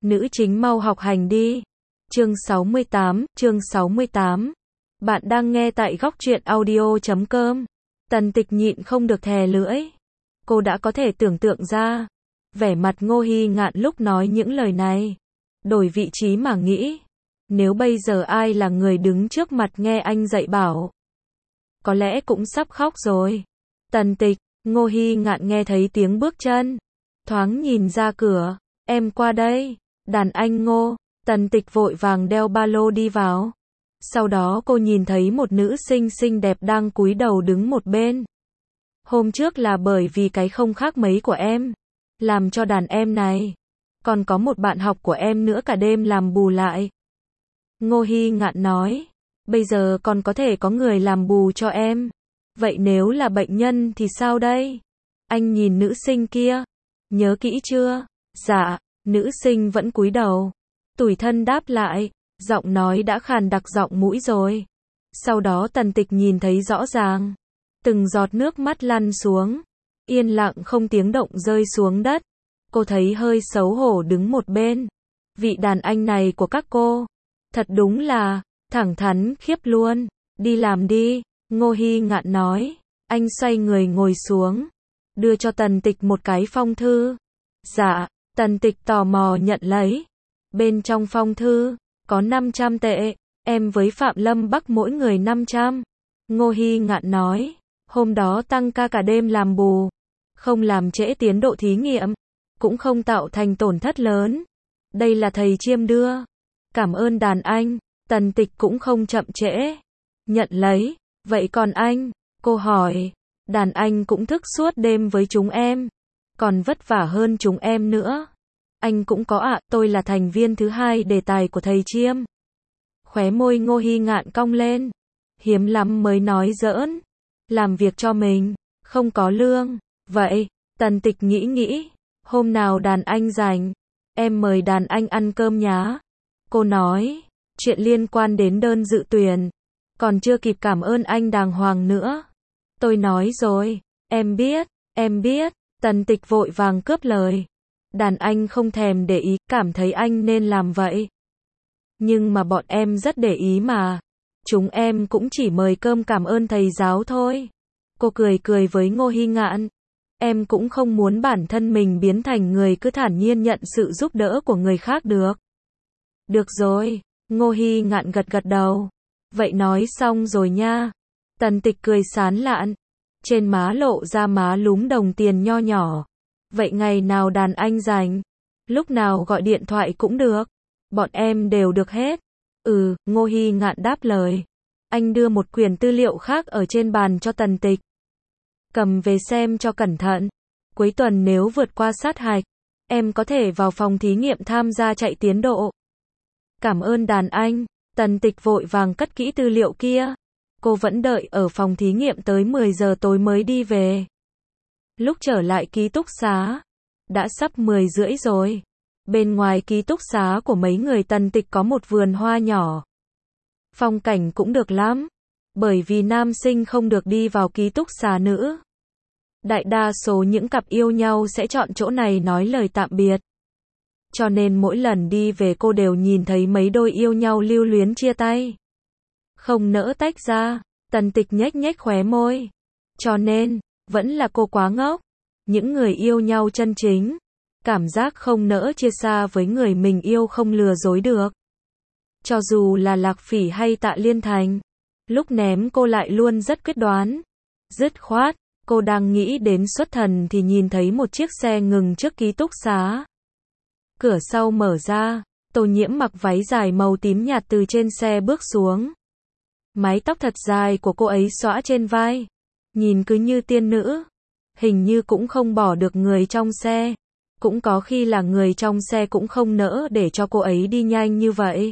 Nữ chính mau học hành đi. Chương 68. Bạn đang nghe tại góc truyện audio.com. Tần Tịch nhịn không được thè lưỡi. Cô đã có thể tưởng tượng ra vẻ mặt Ngô Hi Ngạn lúc nói những lời này. Đổi vị trí mà nghĩ, nếu bây giờ ai là người đứng trước mặt nghe anh dạy bảo, có lẽ cũng sắp khóc rồi. Tần Tịch, Ngô Hi Ngạn nghe thấy tiếng bước chân, thoáng nhìn ra cửa, em qua đây. Đàn anh Ngô. Tần Tịch vội vàng đeo ba lô đi vào. Sau đó cô nhìn thấy một nữ sinh xinh đẹp đang cúi đầu đứng một bên. Hôm trước là bởi vì cái không khác mấy của em, làm cho đàn em này. Còn có một bạn học của em nữa cả đêm làm bù lại. Ngô Hi Ngạn nói, bây giờ còn có thể có người làm bù cho em. Vậy nếu là bệnh nhân thì sao đây? Anh nhìn nữ sinh kia. Nhớ kỹ chưa? Dạ. Nữ sinh vẫn cúi đầu. Tủi thân đáp lại. Giọng nói đã khàn đặc giọng mũi rồi. Sau đó Tần Tịch nhìn thấy rõ ràng. Từng giọt nước mắt lăn xuống. Yên lặng không tiếng động rơi xuống đất. Cô thấy hơi xấu hổ đứng một bên. Vị đàn anh này của các cô, thật đúng là thẳng thắn khiếp luôn. Đi làm đi. Ngô Hi Ngạn nói. Anh xoay người ngồi xuống, đưa cho Tần Tịch một cái phong thư. Dạ. Tần Tịch tò mò nhận lấy. Bên trong phong thư có 500 tệ, em với Phạm Lâm Bắc mỗi người 500. Ngô Hi Ngạn nói, hôm đó tăng ca cả đêm làm bù, không làm trễ tiến độ thí nghiệm, cũng không tạo thành tổn thất lớn. Đây là thầy Chiêm đưa. Cảm ơn đàn anh. Tần Tịch cũng không chậm trễ, nhận lấy. Vậy còn anh? Cô hỏi. Đàn anh cũng thức suốt đêm với chúng em, còn vất vả hơn chúng em nữa. Anh cũng có ạ, tôi là thành viên thứ hai đề tài của thầy Chiêm. Khóe môi Ngô Hi Ngạn cong lên. Hiếm lắm mới nói giỡn. Làm việc cho mình, không có lương. Vậy, Tần Tịch nghĩ, hôm nào đàn anh rảnh, em mời đàn anh ăn cơm nhá. Cô nói, chuyện liên quan đến đơn dự tuyển, còn chưa kịp cảm ơn anh đàng hoàng nữa. Tôi nói rồi, em biết. Tần Tịch vội vàng cướp lời. Đàn anh không thèm để ý, cảm thấy anh nên làm vậy. Nhưng mà bọn em rất để ý mà. Chúng em cũng chỉ mời cơm cảm ơn thầy giáo thôi. Cô cười với Ngô Hi Ngạn. Em cũng không muốn bản thân mình biến thành người cứ thản nhiên nhận sự giúp đỡ của người khác được. Được rồi. Ngô Hi Ngạn gật đầu. Vậy nói xong rồi nha. Tần Tịch cười sán lạn. Trên má lộ ra má lúm đồng tiền nho nhỏ. Vậy ngày nào đàn anh rảnh, lúc nào gọi điện thoại cũng được. Bọn em đều được hết. Ngô Hi Ngạn đáp lời. Anh đưa một quyển tư liệu khác ở trên bàn cho Tần Tịch. Cầm về xem cho cẩn thận. Cuối tuần nếu vượt qua sát hạch, em có thể vào phòng thí nghiệm tham gia chạy tiến độ. Cảm ơn đàn anh. Tần Tịch vội vàng cất kỹ tư liệu kia. Cô vẫn đợi ở phòng thí nghiệm tới 10 giờ tối mới đi về. Lúc trở lại ký túc xá, đã sắp 10 rưỡi rồi. Bên ngoài ký túc xá của mấy người Tần Tịch có một vườn hoa nhỏ. Phong cảnh cũng được lắm, bởi vì nam sinh không được đi vào ký túc xá nữ. Đại đa số những cặp yêu nhau sẽ chọn chỗ này nói lời tạm biệt. Cho nên mỗi lần đi về cô đều nhìn thấy mấy đôi yêu nhau lưu luyến chia tay. Không nỡ tách ra. Tần Tịch nhếch khóe môi. Cho nên, vẫn là cô quá ngốc. Những người yêu nhau chân chính, cảm giác không nỡ chia xa với người mình yêu không lừa dối được. Cho dù là Lạc Phỉ hay Tạ Liên Thành, lúc ném cô lại luôn rất quyết đoán, dứt khoát. Cô đang nghĩ đến xuất thần thì nhìn thấy một chiếc xe ngừng trước ký túc xá. Cửa sau mở ra, Tô Nhiễm mặc váy dài màu tím nhạt từ trên xe bước xuống. Mái tóc thật dài của cô ấy xõa trên vai, nhìn cứ như tiên nữ. Hình như cũng không bỏ được người trong xe. Cũng có khi là người trong xe cũng không nỡ để cho cô ấy đi nhanh như vậy.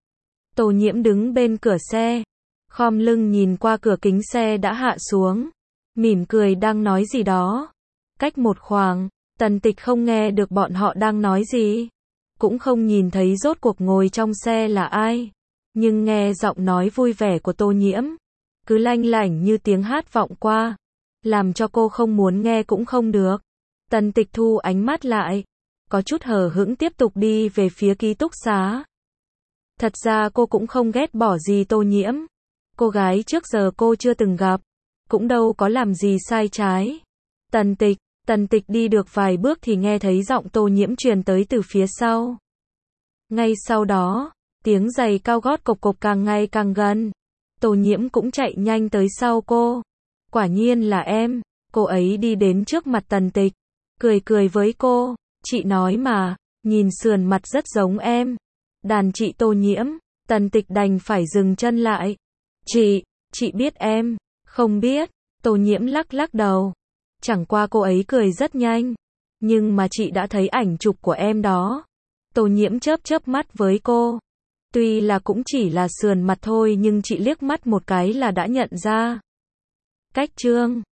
Tô Nhiễm đứng bên cửa xe, khom lưng nhìn qua cửa kính xe đã hạ xuống, mỉm cười đang nói gì đó. Cách một khoảng, Tần Tịch không nghe được bọn họ đang nói gì, cũng không nhìn thấy rốt cuộc ngồi trong xe là ai, nhưng nghe giọng nói vui vẻ của Tô Nhiễm, cứ lanh lảnh như tiếng hát vọng qua, làm cho cô không muốn nghe cũng không được. Tần Tịch thu ánh mắt lại, có chút hờ hững tiếp tục đi về phía ký túc xá. Thật ra cô cũng không ghét bỏ gì Tô Nhiễm. Cô gái trước giờ cô chưa từng gặp, cũng đâu có làm gì sai trái. Tần Tịch đi được vài bước thì nghe thấy giọng Tô Nhiễm truyền tới từ phía sau. Ngay sau đó, tiếng giày cao gót cộc cộc càng ngày càng gần. Tô Nhiễm cũng chạy nhanh tới sau cô. Quả nhiên là em. Cô ấy đi đến trước mặt Tần Tịch, cười với cô. Chị nói mà, nhìn sườn mặt rất giống em. Đàn chị Tô Nhiễm. Tần Tịch đành phải dừng chân lại. Chị biết em. Không biết. Tô Nhiễm lắc đầu. Chẳng qua cô ấy cười rất nhanh. Nhưng mà chị đã thấy ảnh chụp của em đó. Tô Nhiễm chớp mắt với cô. Tuy là cũng chỉ là sườn mặt thôi nhưng chị liếc mắt một cái là đã nhận ra. Cách chương